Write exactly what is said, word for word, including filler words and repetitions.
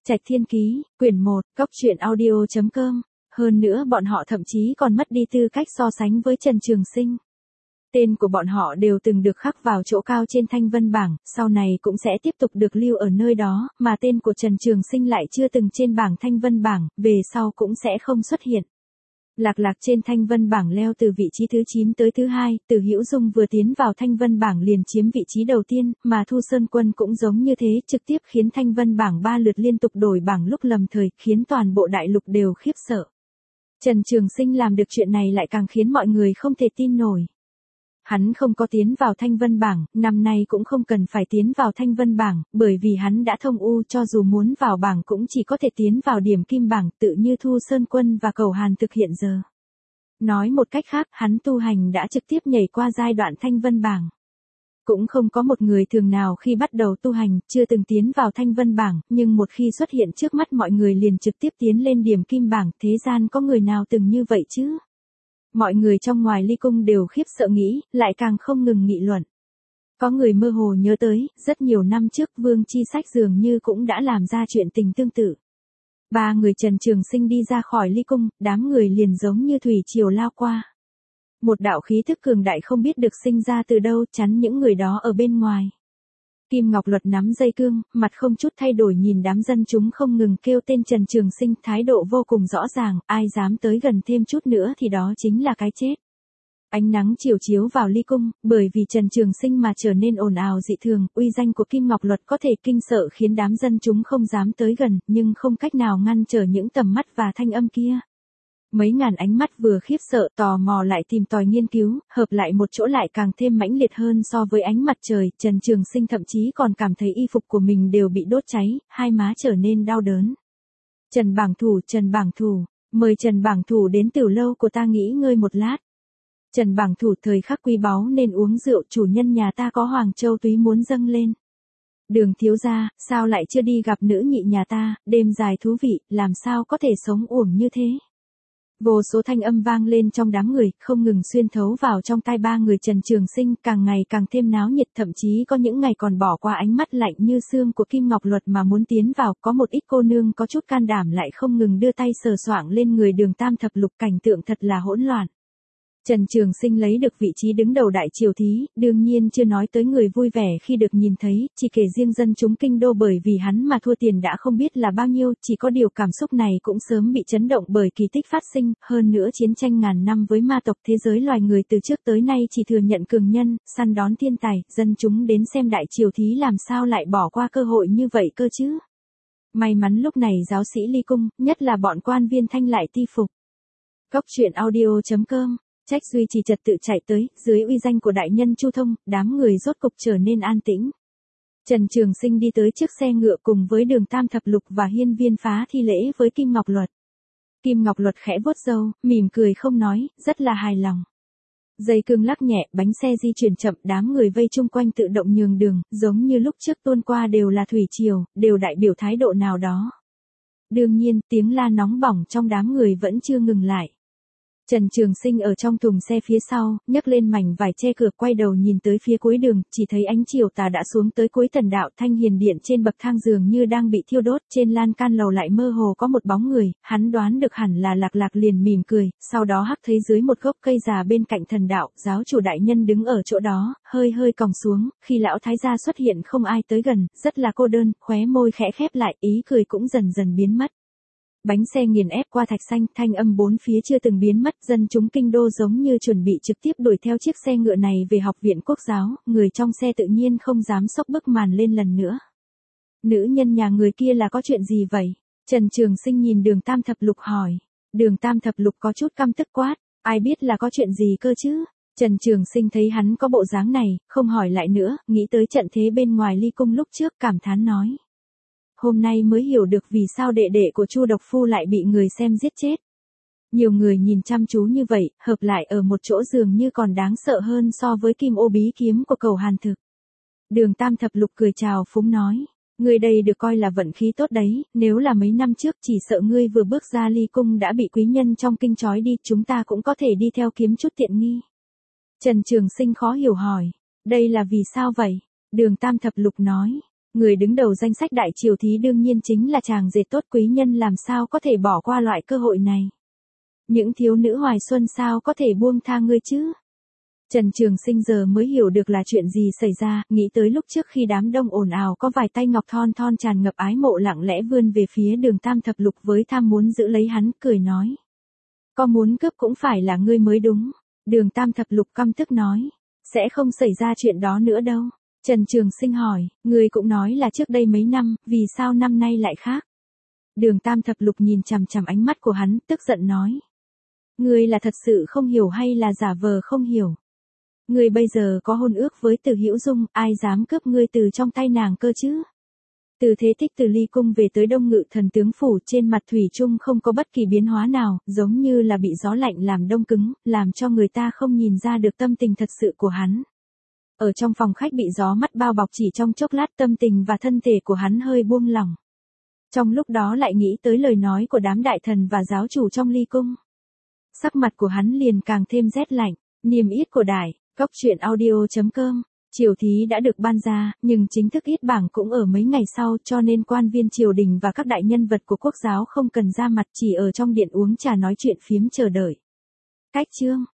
Trạch Thiên Ký, quyển một, cốc truyện audio chấm com. Hơn nữa bọn họ thậm chí còn mất đi tư cách so sánh với Trần Trường Sinh. Tên của bọn họ đều từng được khắc vào chỗ cao trên thanh vân bảng, sau này cũng sẽ tiếp tục được lưu ở nơi đó, mà tên của Trần Trường Sinh lại chưa từng trên bảng thanh vân bảng, về sau cũng sẽ không xuất hiện. Lạc Lạc trên thanh vân bảng leo từ vị trí thứ chín tới thứ hai, Từ Hữu Dung vừa tiến vào thanh vân bảng liền chiếm vị trí đầu tiên, mà Thu Sơn Quân cũng giống như thế, trực tiếp khiến thanh vân bảng ba lượt liên tục đổi bảng lúc lầm thời, khiến toàn bộ đại lục đều khiếp sợ. Trần Trường Sinh làm được chuyện này lại càng khiến mọi người không thể tin nổi. Hắn không có tiến vào thanh vân bảng, năm nay cũng không cần phải tiến vào thanh vân bảng, bởi vì hắn đã thông u, cho dù muốn vào bảng cũng chỉ có thể tiến vào điểm kim bảng, tự như Thu Sơn Quân và Cầu Hàn thực hiện giờ. Nói một cách khác, hắn tu hành đã trực tiếp nhảy qua giai đoạn thanh vân bảng. Cũng không có một người thường nào khi bắt đầu tu hành, chưa từng tiến vào thanh vân bảng, nhưng một khi xuất hiện trước mắt mọi người liền trực tiếp tiến lên điểm kim bảng, thế gian có người nào từng như vậy chứ? Mọi người trong ngoài ly cung đều khiếp sợ nghĩ, lại càng không ngừng nghị luận. Có người mơ hồ nhớ tới, rất nhiều năm trước Vương Chi Sách dường như cũng đã làm ra chuyện tình tương tự. Ba người Trần Trường Sinh đi ra khỏi ly cung, đám người liền giống như thủy triều lao qua. Một đạo khí thức cường đại không biết được sinh ra từ đâu, chắn những người đó ở bên ngoài. Kim Ngọc Luật nắm dây cương, mặt không chút thay đổi nhìn đám dân chúng không ngừng kêu tên Trần Trường Sinh, thái độ vô cùng rõ ràng, ai dám tới gần thêm chút nữa thì đó chính là cái chết. Ánh nắng chiều chiếu vào ly cung, bởi vì Trần Trường Sinh mà trở nên ồn ào dị thường, uy danh của Kim Ngọc Luật có thể kinh sợ khiến đám dân chúng không dám tới gần, nhưng không cách nào ngăn trở những tầm mắt và thanh âm kia. Mấy ngàn ánh mắt vừa khiếp sợ tò mò lại tìm tòi nghiên cứu, hợp lại một chỗ lại càng thêm mãnh liệt hơn so với ánh mặt trời, Trần Trường Sinh thậm chí còn cảm thấy y phục của mình đều bị đốt cháy, hai má trở nên đau đớn. Trần Bảng Thủ, Trần Bảng Thủ, mời Trần Bảng Thủ đến tiểu lâu của ta nghỉ ngơi một lát. Trần Bảng Thủ, thời khắc quý báu nên uống rượu, chủ nhân nhà ta có Hoàng Châu túy muốn dâng lên. Đường thiếu gia, sao lại chưa đi gặp nữ nhị nhà ta, đêm dài thú vị, làm sao có thể sống uổng như thế. Vô số thanh âm vang lên trong đám người, không ngừng xuyên thấu vào trong tai ba người Trần Trường Sinh, càng ngày càng thêm náo nhiệt, thậm chí có những ngày còn bỏ qua ánh mắt lạnh như xương của Kim Ngọc Luật mà muốn tiến vào, có một ít cô nương có chút can đảm lại không ngừng đưa tay sờ soạng lên người Đường Tam Thập Lục, cảnh tượng thật là hỗn loạn. Trần Trường Sinh lấy được vị trí đứng đầu đại triều thí, đương nhiên chưa nói tới người vui vẻ khi được nhìn thấy, chỉ kể riêng dân chúng kinh đô bởi vì hắn mà thua tiền đã không biết là bao nhiêu, chỉ có điều cảm xúc này cũng sớm bị chấn động bởi kỳ tích phát sinh, hơn nữa chiến tranh ngàn năm với ma tộc, thế giới loài người từ trước tới nay chỉ thừa nhận cường nhân, săn đón thiên tài, dân chúng đến xem đại triều thí làm sao lại bỏ qua cơ hội như vậy cơ chứ. May mắn lúc này giáo sĩ ly cung, nhất là bọn quan viên thanh lại ti phục. Cốc truyện audio chấm com. Trách duy trì trật tự chạy tới, dưới uy danh của đại nhân Chu Thông, đám người rốt cục trở nên an tĩnh. Trần Trường Sinh đi tới chiếc xe ngựa cùng với Đường Tam Thập Lục và Hiên Viên phá thi lễ với Kim Ngọc Luật. Kim Ngọc Luật khẽ vuốt râu, mỉm cười không nói, rất là hài lòng. Dây cương lắc nhẹ, bánh xe di chuyển chậm, đám người vây chung quanh tự động nhường đường, giống như lúc trước tuôn qua đều là thủy triều, đều đại biểu thái độ nào đó. Đương nhiên, tiếng la nóng bỏng trong đám người vẫn chưa ngừng lại. Trần Trường Sinh ở trong thùng xe phía sau, nhấc lên mảnh vải che cửa, quay đầu nhìn tới phía cuối đường, chỉ thấy ánh chiều tà đã xuống tới cuối thần đạo, Thanh Hiền Điện trên bậc thang dường như đang bị thiêu đốt, trên lan can lầu lại mơ hồ có một bóng người, hắn đoán được hẳn là Lạc Lạc liền mỉm cười, sau đó hắc thấy dưới một gốc cây già bên cạnh thần đạo, giáo chủ đại nhân đứng ở chỗ đó, hơi hơi còng xuống, khi lão thái gia xuất hiện không ai tới gần, rất là cô đơn, khóe môi khẽ khép lại, ý cười cũng dần dần biến mất. Bánh xe nghiền ép qua thạch xanh, thanh âm bốn phía chưa từng biến mất, dân chúng kinh đô giống như chuẩn bị trực tiếp đuổi theo chiếc xe ngựa này về học viện quốc giáo, người trong xe tự nhiên không dám xốc bức màn lên lần nữa. Nữ nhân nhà người kia là có chuyện gì vậy? Trần Trường Sinh nhìn Đường Tam Thập Lục hỏi. Đường Tam Thập Lục có chút căm tức quát, ai biết là có chuyện gì cơ chứ? Trần Trường Sinh thấy hắn có bộ dáng này, không hỏi lại nữa, nghĩ tới trận thế bên ngoài ly cung lúc trước, cảm thán nói. Hôm nay mới hiểu được vì sao đệ đệ của Chu Độc Phu lại bị người xem giết chết. Nhiều người nhìn chăm chú như vậy, hợp lại ở một chỗ dường như còn đáng sợ hơn so với kim ô bí kiếm của Cầu Hàn thực. Đường Tam Thập Lục cười chào phúng nói, ngươi đây được coi là vận khí tốt đấy, nếu là mấy năm trước chỉ sợ ngươi vừa bước ra ly cung đã bị quý nhân trong kinh trói đi, chúng ta cũng có thể đi theo kiếm chút tiện nghi. Trần Trường Sinh khó hiểu hỏi, đây là vì sao vậy? Đường Tam Thập Lục nói. Người đứng đầu danh sách đại triều thí đương nhiên chính là chàng dệt tốt quý nhân, làm sao có thể bỏ qua loại cơ hội này. Những thiếu nữ hoài xuân sao có thể buông tha ngươi chứ? Trần Trường Sinh giờ mới hiểu được là chuyện gì xảy ra, nghĩ tới lúc trước khi đám đông ồn ào có vài tay ngọc thon thon tràn ngập ái mộ lặng lẽ vươn về phía Đường Tam Thập Lục với tham muốn giữ lấy hắn, cười nói. Có muốn cướp cũng phải là ngươi mới đúng. Đường Tam Thập Lục căm tức nói. Sẽ không xảy ra chuyện đó nữa đâu. Trần Trường Sinh hỏi, ngươi cũng nói là trước đây mấy năm, vì sao năm nay lại khác? Đường Tam Thập Lục nhìn chằm chằm ánh mắt của hắn, tức giận nói. Ngươi là thật sự không hiểu hay là giả vờ không hiểu? Ngươi bây giờ có hôn ước với Từ Hữu Dung, ai dám cướp ngươi từ trong tay nàng cơ chứ? Từ thế tích từ ly cung về tới Đông Ngự Thần tướng phủ, trên mặt thủy chung không có bất kỳ biến hóa nào, giống như là bị gió lạnh làm đông cứng, làm cho người ta không nhìn ra được tâm tình thật sự của hắn. Ở trong phòng khách bị gió mắt bao bọc, chỉ trong chốc lát tâm tình và thân thể của hắn hơi buông lỏng. Trong lúc đó lại nghĩ tới lời nói của đám đại thần và giáo chủ trong ly cung. Sắc mặt của hắn liền càng thêm rét lạnh. Niềm yết của đài, cốc truyện audio chấm com. Triều thí đã được ban ra, nhưng chính thức yết bảng cũng ở mấy ngày sau, cho nên quan viên triều đình và các đại nhân vật của quốc giáo không cần ra mặt, chỉ ở trong điện uống trà nói chuyện phiếm chờ đợi. Cách chương